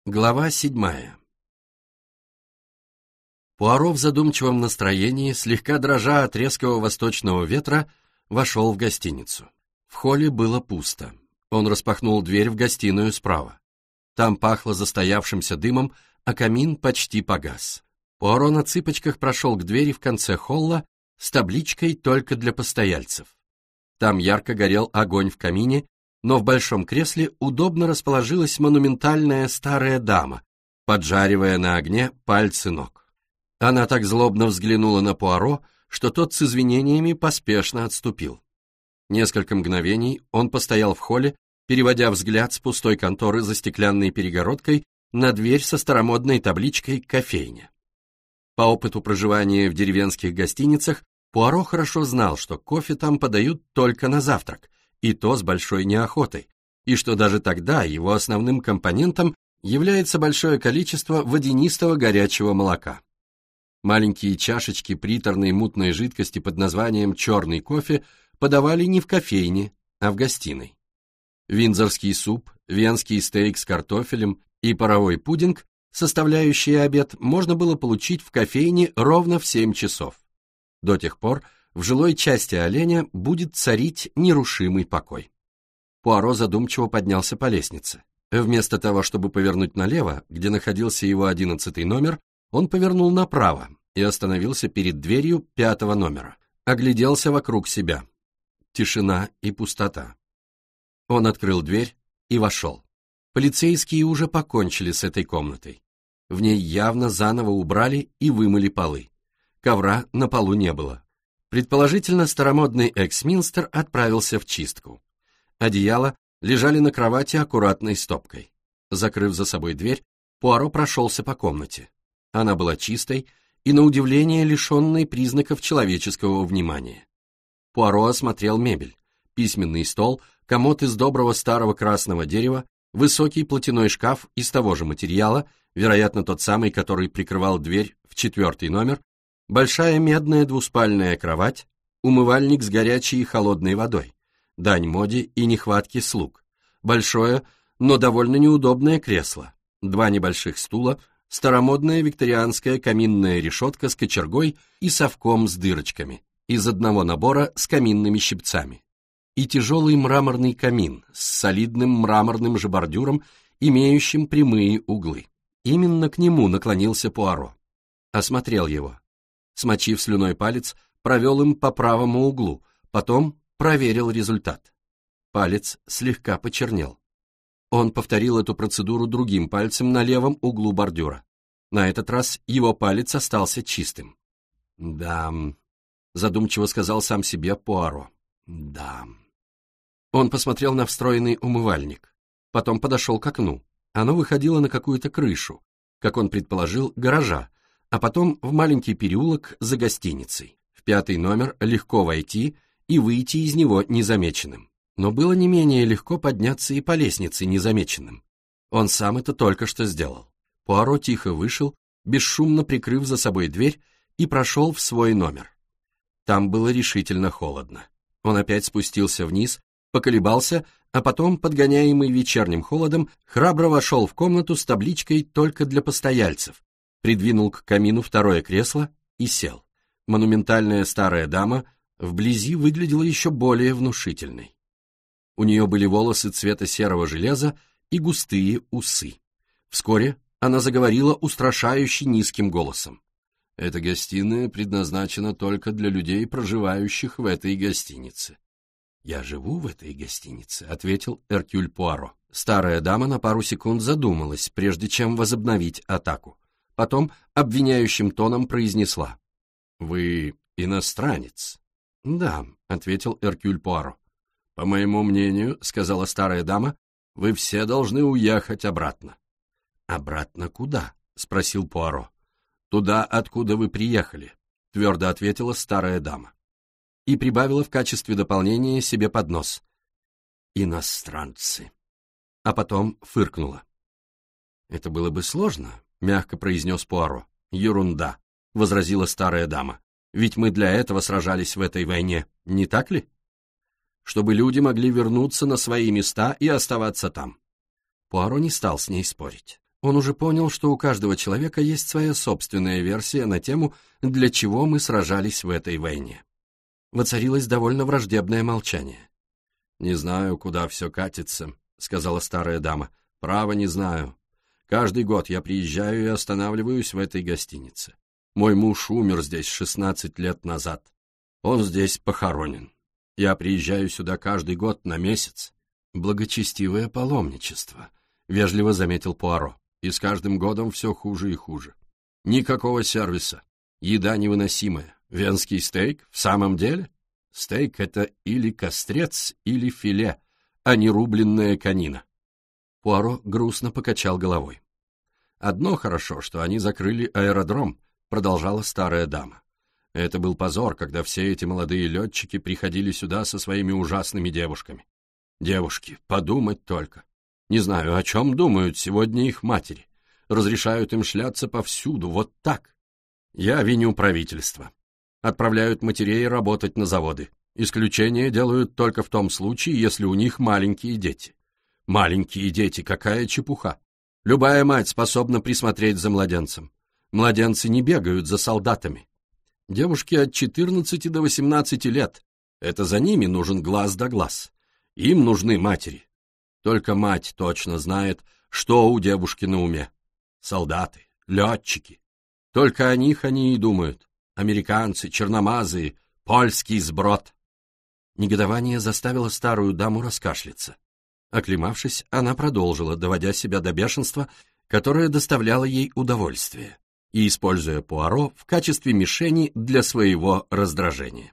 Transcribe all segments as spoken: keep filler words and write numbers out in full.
Глава седьмая. Пуаро в задумчивом настроении, слегка дрожа от резкого восточного ветра, вошел в гостиницу. В холле было пусто. Он распахнул дверь в гостиную справа. Там пахло застоявшимся дымом, а камин почти погас. Пуаро на цыпочках прошел к двери в конце холла с табличкой «Только для постояльцев». Там ярко горел огонь в камине, но в большом кресле удобно расположилась монументальная старая дама, поджаривая на огне пальцы ног. Она так злобно взглянула на Пуаро, что тот с извинениями поспешно отступил. Несколько мгновений он постоял в холле, переводя взгляд с пустой конторы за стеклянной перегородкой на дверь со старомодной табличкой «Кофейня». По опыту проживания в деревенских гостиницах Пуаро хорошо знал, что кофе там подают только на завтрак, и то с большой неохотой, и что даже тогда его основным компонентом является большое количество водянистого горячего молока. Маленькие чашечки приторной мутной жидкости под названием «черный кофе» подавали не в кофейне, а в гостиной. Виндзорский суп, венский стейк с картофелем и паровой пудинг, составляющие обед, можно было получить в кофейне ровно в семь часов. До тех пор в жилой части оленя будет царить нерушимый покой. Пуаро задумчиво поднялся по лестнице. Вместо того, чтобы повернуть налево, где находился его одиннадцатый номер, он повернул направо и остановился перед дверью пятого номера. Огляделся вокруг себя. Тишина и пустота. Он открыл дверь и вошел. Полицейские уже покончили с этой комнатой. В ней явно заново убрали и вымыли полы. Ковра на полу не было. Предположительно, старомодный экс-минстер отправился в чистку. Одеяла лежали на кровати аккуратной стопкой. Закрыв за собой дверь, Пуаро прошелся по комнате. Она была чистой и, на удивление, лишенной признаков человеческого внимания. Пуаро осмотрел мебель. Письменный стол, комод из доброго старого красного дерева, высокий платяной шкаф из того же материала, вероятно, тот самый, который прикрывал дверь в четвертый номер, большая медная двуспальная кровать, умывальник с горячей и холодной водой, дань моде и нехватке слуг, большое, но довольно неудобное кресло, два небольших стула, старомодная викторианская каминная решетка с кочергой и совком с дырочками, из одного набора с каминными щипцами, и тяжелый мраморный камин с солидным мраморным же бордюром, имеющим прямые углы. Именно к нему наклонился Пуаро. Осмотрел его. Смочив слюной палец, провел им по правому углу, потом проверил результат. Палец слегка почернел. Он повторил эту процедуру другим пальцем на левом углу бордюра. На этот раз его палец остался чистым. «Да», — задумчиво сказал сам себе Пуаро. «Да». Он посмотрел на встроенный умывальник, потом подошел к окну. Оно выходило на какую-то крышу, как он предположил, гаража, а потом в маленький переулок за гостиницей. В пятый номер легко войти и выйти из него незамеченным. Но было не менее легко подняться и по лестнице незамеченным. Он сам это только что сделал. Пуаро тихо вышел, бесшумно прикрыв за собой дверь, и прошел в свой номер. Там было решительно холодно. Он опять спустился вниз, поколебался, а потом, подгоняемый вечерним холодом, храбро вошел в комнату с табличкой «Только для постояльцев», придвинул к камину второе кресло и сел. Монументальная старая дама вблизи выглядела еще более внушительной. У нее были волосы цвета серого железа и густые усы. Вскоре она заговорила устрашающе низким голосом. «Эта гостиная предназначена только для людей, проживающих в этой гостинице». «Я живу в этой гостинице», — ответил Эркюль Пуаро. Старая дама на пару секунд задумалась, прежде чем возобновить атаку. Потом обвиняющим тоном произнесла: «Вы иностранец?» «Да», — ответил Эркюль Пуаро. «По моему мнению, — сказала старая дама, — вы все должны уехать обратно». «Обратно куда?» — спросил Пуаро. «Туда, откуда вы приехали», — твердо ответила старая дама. И прибавила в качестве дополнения себе под нос: «Иностранцы». А потом фыркнула. «Это было бы сложно», — мягко произнес Пуаро. «Ерунда», — возразила старая дама. «Ведь мы для этого сражались в этой войне, не так ли? Чтобы люди могли вернуться на свои места и оставаться там». Пуаро не стал с ней спорить. Он уже понял, что у каждого человека есть своя собственная версия на тему, для чего мы сражались в этой войне. Воцарилось довольно враждебное молчание. «Не знаю, куда все катится», — сказала старая дама. «Право не знаю. Каждый год я приезжаю и останавливаюсь в этой гостинице. Мой муж умер здесь шестнадцать лет назад. Он здесь похоронен. Я приезжаю сюда каждый год на месяц». «Благочестивое паломничество», — вежливо заметил Пуаро. «И с каждым годом все хуже и хуже. Никакого сервиса. Еда невыносимая. Венский стейк? В самом деле? Стейк — это или кострец, или филе, а не рубленная конина». Пуаро грустно покачал головой. «Одно хорошо, что они закрыли аэродром», — продолжала старая дама. «Это был позор, когда все эти молодые летчики приходили сюда со своими ужасными девушками. Девушки, подумать только. Не знаю, о чем думают сегодня их матери. Разрешают им шляться повсюду, вот так. Я виню правительство. Отправляют матерей работать на заводы. Исключение делают только в том случае, если у них маленькие дети. Маленькие дети, какая чепуха. Любая мать способна присмотреть за младенцем. Младенцы не бегают за солдатами. Девушки от четырнадцати до восемнадцати лет. Это за ними нужен глаз да глаз. Им нужны матери. Только мать точно знает, что у девушки на уме. Солдаты, летчики. Только о них они и думают. Американцы, черномазые, польский сброд. Негодование заставило старую даму раскашляться. Оклемавшись, она продолжила, доводя себя до бешенства, которое доставляло ей удовольствие, и используя Пуаро в качестве мишени для своего раздражения.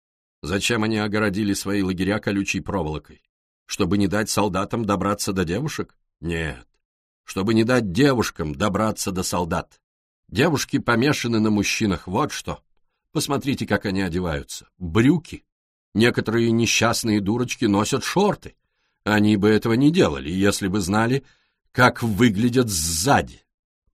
Зачем они огородили свои лагеря колючей проволокой? Чтобы не дать солдатам добраться до девушек? Нет. Чтобы не дать девушкам добраться до солдат. Девушки помешаны на мужчинах, вот что. Посмотрите, как они одеваются. Брюки. Некоторые несчастные дурочки носят шорты. Они бы этого не делали, если бы знали, как выглядят сзади.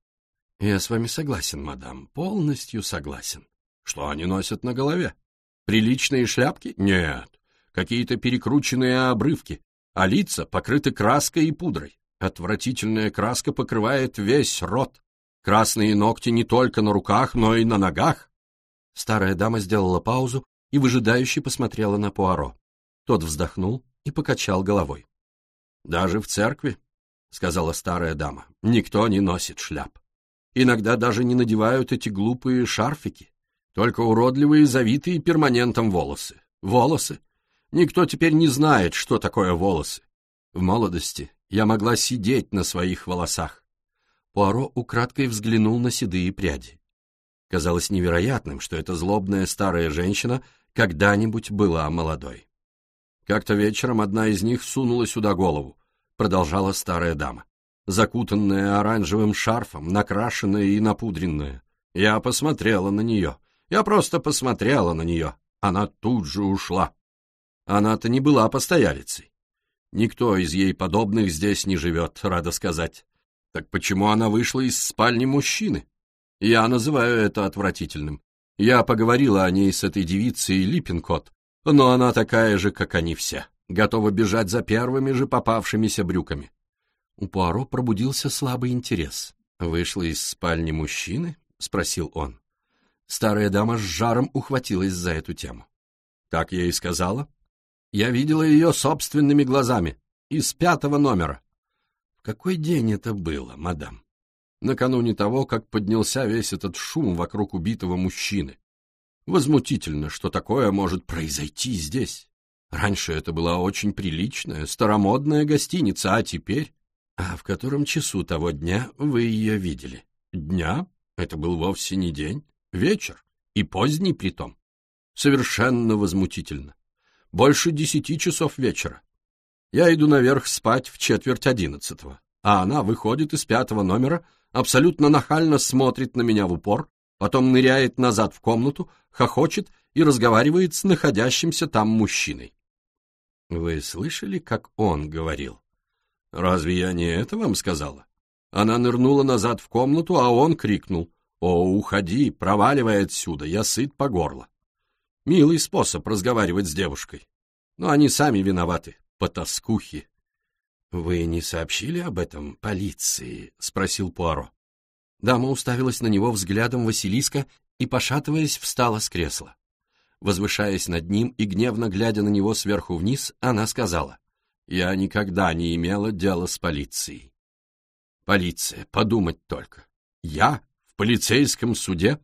Я с вами согласен, мадам, полностью согласен. Что они носят на голове? Приличные шляпки? Нет. Какие-то перекрученные обрывки, а лица покрыты краской и пудрой. Отвратительная краска покрывает весь рот. Красные ногти не только на руках, но и на ногах. Старая дама сделала паузу и выжидающе посмотрела на Пуаро. Тот вздохнул и покачал головой. «Даже в церкви, — сказала старая дама, — никто не носит шляп. Иногда даже не надевают эти глупые шарфики, только уродливые, завитые перманентом волосы. Волосы? Никто теперь не знает, что такое волосы. В молодости я могла сидеть на своих волосах». Пуаро украдкой взглянул на седые пряди. Казалось невероятным, что эта злобная старая женщина когда-нибудь была молодой. «Как-то вечером одна из них сунула сюда голову», — продолжала старая дама, закутанная оранжевым шарфом, накрашенная и напудренная. Я посмотрела на нее. Я просто посмотрела на нее. Она тут же ушла. Она-то не была постоялицей. Никто из ей подобных здесь не живет, рада сказать. Так почему она вышла из спальни мужчины? Я называю это отвратительным. Я поговорила о ней с этой девицей Липпинкотт, но она такая же, как они все, готова бежать за первыми же попавшимися брюками. У Пуаро пробудился слабый интерес. «Вышла из спальни мужчины?» — спросил он. Старая дама с жаром ухватилась за эту тему. «Так я и сказала. Я видела ее собственными глазами, из пятого номера». «В какой день это было, мадам?» «Накануне того, как поднялся весь этот шум вокруг убитого мужчины. Возмутительно, что такое может произойти здесь. Раньше это была очень приличная, старомодная гостиница, а теперь...» «А в котором часу того дня вы ее видели?» «Дня? Это был вовсе не день. Вечер. И поздний притом. Совершенно возмутительно. Больше десяти часов вечера. Я иду наверх спать в четверть одиннадцатого, а она выходит из пятого номера, абсолютно нахально смотрит на меня в упор, потом ныряет назад в комнату, хохочет и разговаривает с находящимся там мужчиной». «Вы слышали, как он говорил?» «Разве я не это вам сказала?» Она нырнула назад в комнату, а он крикнул: «О, уходи, проваливай отсюда, я сыт по горло». Милый способ разговаривать с девушкой. Но они сами виноваты, потаскухи. «Вы не сообщили об этом полиции?» — спросил Пуаро. Дама уставилась на него взглядом Василиска и, пошатываясь, встала с кресла. Возвышаясь над ним и гневно глядя на него сверху вниз, она сказала: «Я никогда не имела дела с полицией». «Полиция, подумать только! Я в полицейском суде?»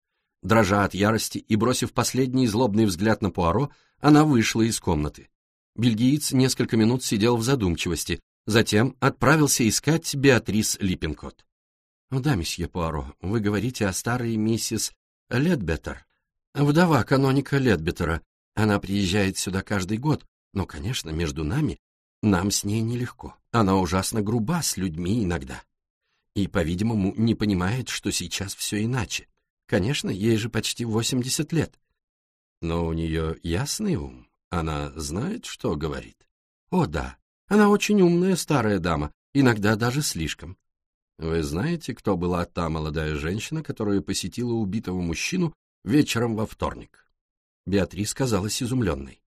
Дрожа от ярости и бросив последний злобный взгляд на Пуаро, она вышла из комнаты. Бельгиец несколько минут сидел в задумчивости, затем отправился искать Беатрис Липпинкотт. «Да, месье Пуаро, вы говорите о старой миссис Ледбеттер, вдова каноника Ледбеттера. Она приезжает сюда каждый год, но, конечно, между нами, нам с ней нелегко. Она ужасно груба с людьми иногда. И, по-видимому, не понимает, что сейчас все иначе. Конечно, ей же почти восемьдесят лет. Но у нее ясный ум. Она знает, что говорит. О, да, она очень умная старая дама, иногда даже слишком. Вы знаете, кто была та молодая женщина, которая посетила убитого мужчину вечером во вторник?» Беатрис казалась изумленной.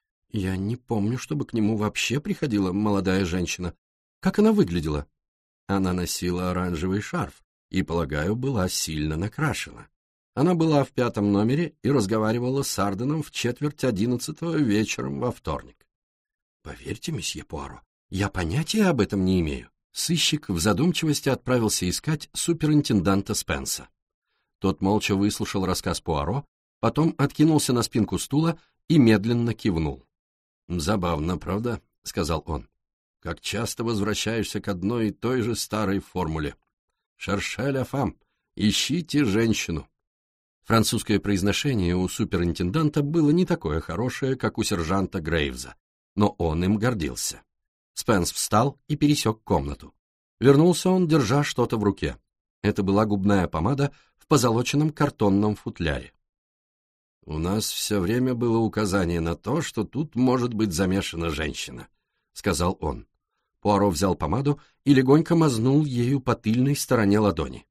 «Я не помню, чтобы к нему вообще приходила молодая женщина. Как она выглядела?» Она носила оранжевый шарф и, полагаю, была сильно накрашена. Она была в пятом номере и разговаривала с Арденом в четверть одиннадцатого вечером во вторник. «Поверьте, месье Пуаро, я понятия об этом не имею». Сыщик в задумчивости отправился искать суперинтенданта Спенса. Тот молча выслушал рассказ Пуаро, потом откинулся на спинку стула и медленно кивнул. «Забавно, правда?» — сказал он. «Как часто возвращаешься к одной и той же старой формуле. Шерше ля фам, ищите женщину». Французское произношение у суперинтенданта было не такое хорошее, как у сержанта Грейвза, но он им гордился. Спенс встал и пересек комнату. Вернулся он, держа что-то в руке. Это была губная помада в позолоченном картонном футляре. «У нас все время было указание на то, что тут может быть замешана женщина», — сказал он. Пуаро взял помаду и легонько мазнул ею по тыльной стороне ладони.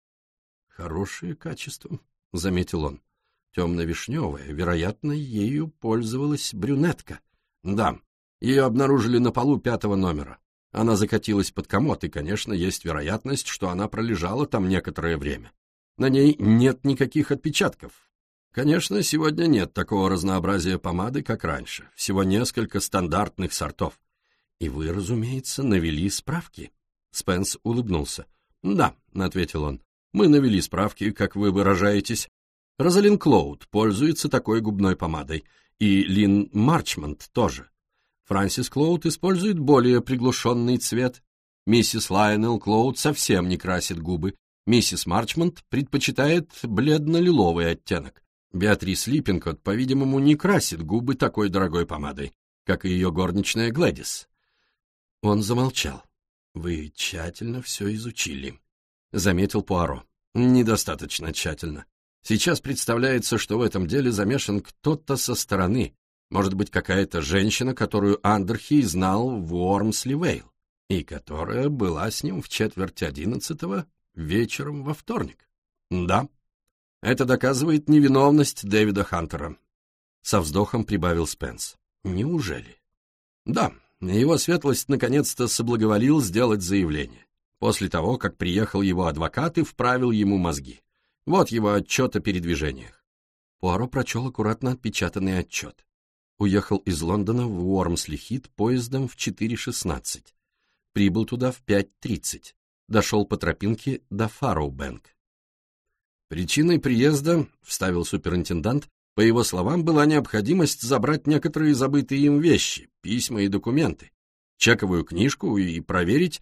«Хорошее качество», — заметил он. «Темно-вишневое, вероятно, ею пользовалась брюнетка. Да, ее обнаружили на полу пятого номера. Она закатилась под комод, и, конечно, есть вероятность, что она пролежала там некоторое время. На ней нет никаких отпечатков. Конечно, сегодня нет такого разнообразия помады, как раньше. Всего несколько стандартных сортов. И вы, разумеется, навели справки?» Спенс улыбнулся. «Да», — ответил он, — «мы навели справки, как вы выражаетесь. Розалин Клоуд пользуется такой губной помадой, и Лин Марчмонт тоже. Франсис Клоуд использует более приглушенный цвет. Миссис Лайонел Клоуд совсем не красит губы. Миссис Марчмонт предпочитает бледно-лиловый оттенок. Беатрис Липпинкотт, по-видимому, не красит губы такой дорогой помадой, как и ее горничная Глэдис». Он замолчал. «Вы тщательно все изучили», — заметил Пуаро. «Недостаточно тщательно. Сейчас представляется, что в этом деле замешан кто-то со стороны. Может быть, какая-то женщина, которую Андерхей знал в Уормсли-Вейл, и которая была с ним в четверть одиннадцатого вечером во вторник. Да, это доказывает невиновность Дэвида Хантера», — со вздохом прибавил Спенс. «Неужели?» «Да, его светлость наконец-то соблаговолил сделать заявление, после того, как приехал его адвокат и вправил ему мозги. Вот его отчет о передвижениях». Пуаро прочел аккуратно отпечатанный отчет. Уехал из Лондона в Уормсли-Хит поездом в четыре шестнадцать. Прибыл туда в пять тридцать. Дошел по тропинке до Фарроу-Бэнк. «Причиной приезда, — вставил суперинтендант, — по его словам, была необходимость забрать некоторые забытые им вещи, письма и документы, чековую книжку и проверить,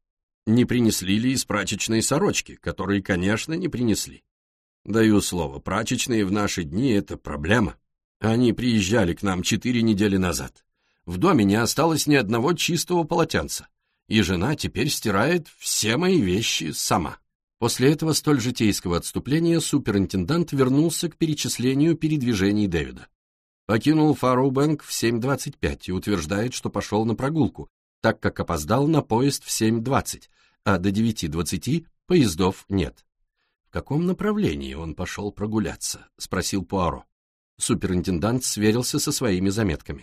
не принесли ли из прачечной сорочки, которые, конечно, не принесли. Даю слово, прачечные в наши дни — это проблема. Они приезжали к нам четыре недели назад. В доме не осталось ни одного чистого полотенца, и жена теперь стирает все мои вещи сама». После этого столь житейского отступления суперинтендант вернулся к перечислению передвижений Дэвида. Покинул Фарроу-Бэнк в семь двадцать пять и утверждает, что пошел на прогулку, так как опоздал на поезд в семь двадцать, а до девяти двадцати поездов нет. «В каком направлении он пошел прогуляться?» — спросил Пуаро. Суперинтендант сверился со своими заметками.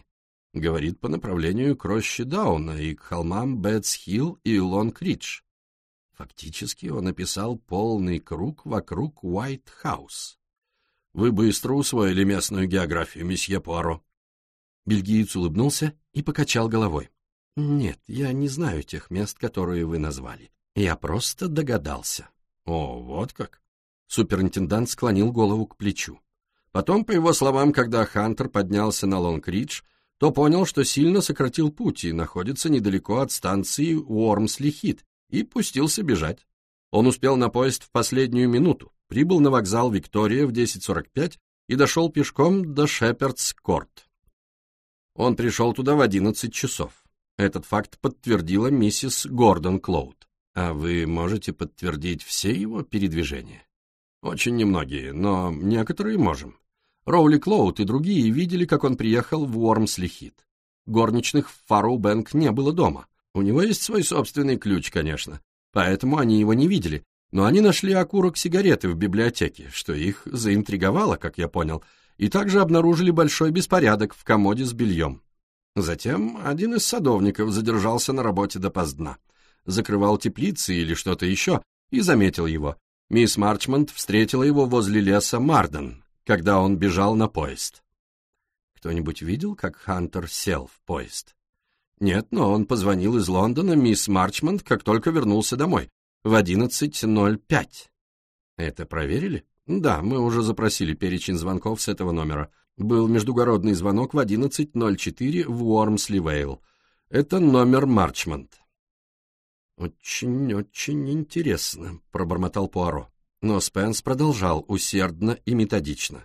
Говорит, по направлению к роще Дауна и к холмам Бэтс-Хилл и Лонг-Ридж. Фактически он описал полный круг вокруг Уайт-Хаус. Вы быстро усвоили местную географию, месье Пуаро. Бельгиец улыбнулся и покачал головой. Нет, я не знаю тех мест, которые вы назвали. Я просто догадался. О, вот как. Суперинтендант склонил голову к плечу. Потом, по его словам, когда Хантер поднялся на Лонг-Ридж, то понял, что сильно сократил путь и находится недалеко от станции Уормсли-Хит, и пустился бежать. Он успел на поезд в последнюю минуту, прибыл на вокзал Виктория в десять сорок пять и дошел пешком до Шепердс-Корт. Он пришел туда в одиннадцать часов. Этот факт подтвердила миссис Гордон Клоуд. А вы можете подтвердить все его передвижения? Очень немногие, но некоторые можем. Роули Клоуд и другие видели, как он приехал в Уормсли-Хит. Горничных в Фарроу-Бэнк не было дома. У него есть свой собственный ключ, конечно, поэтому они его не видели, но они нашли окурок сигареты в библиотеке, что их заинтриговало, как я понял, и также обнаружили большой беспорядок в комоде с бельем. Затем один из садовников задержался на работе допоздна, закрывал теплицы или что-то еще, и заметил его. Мисс Марчмонт встретила его возле леса Марден, когда он бежал на поезд. Кто-нибудь видел, как Хантер сел в поезд? Нет, но он позвонил из Лондона мисс Марчмонт, как только вернулся домой, в одиннадцать ноль пять. Это проверили? Да, мы уже запросили перечень звонков с этого номера. Был междугородный звонок в одиннадцать ноль четыре в Уормсли-Вейл. Это номер Марчмонт. «Очень-очень интересно», — пробормотал Пуаро. Но Спенс продолжал усердно и методично.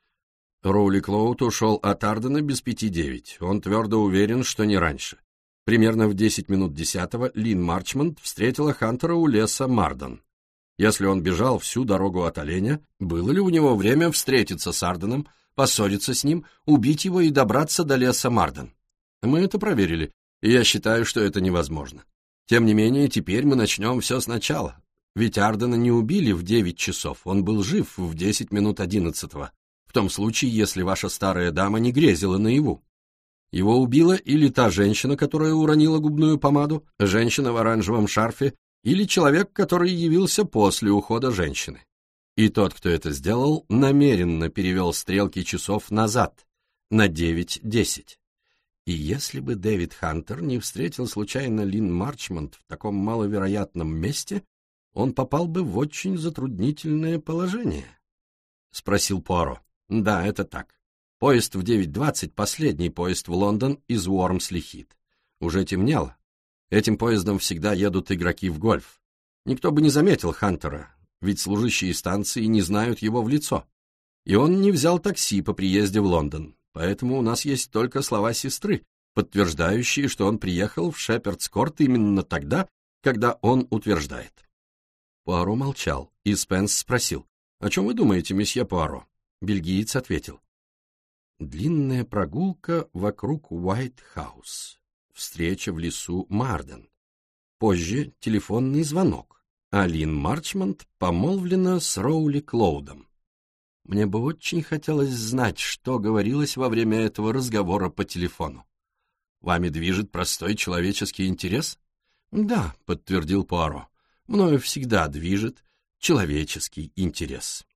Роули Клоуд ушел от Ардена без пяти девять. Он твердо уверен, что не раньше. Примерно в десять минут десятого Лин Марчмонт встретила Хантера у леса Марден. Если он бежал всю дорогу от Оленя, было ли у него время встретиться с Арденом, поссориться с ним, убить его и добраться до леса Марден? Мы это проверили, и я считаю, что это невозможно. Тем не менее, теперь мы начнем все сначала. Ведь Ардена не убили в девять часов, он был жив в десять минут одиннадцатого, в том случае, если ваша старая дама не грезила наяву. Его убила или та женщина, которая уронила губную помаду, женщина в оранжевом шарфе, или человек, который явился после ухода женщины. И тот, кто это сделал, намеренно перевел стрелки часов назад, на девять десять. И если бы Дэвид Хантер не встретил случайно Лин Марчмонт в таком маловероятном месте, он попал бы в очень затруднительное положение. — спросил Пуаро. — Да, это так. Поезд в девять двадцать — последний поезд в Лондон из Уормсли-Хит. Уже темнело. Этим поездом всегда едут игроки в гольф. Никто бы не заметил Хантера, ведь служащие станции не знают его в лицо. И он не взял такси по приезде в Лондон. Поэтому у нас есть только слова сестры, подтверждающие, что он приехал в Шепердс-Корт именно тогда, когда он утверждает. Пуаро молчал, и Спенс спросил: «О чем вы думаете, месье Пуаро?» Бельгиец ответил: «Длинная прогулка вокруг Уайт-Хаус, встреча в лесу Марден, позже телефонный звонок, а Лин Марчмонт помолвлена с Роули Клоудом. Мне бы очень хотелось знать, что говорилось во время этого разговора по телефону. Вами движет простой человеческий интерес?» «Да», — подтвердил Пуаро, — «мною всегда движет человеческий интерес».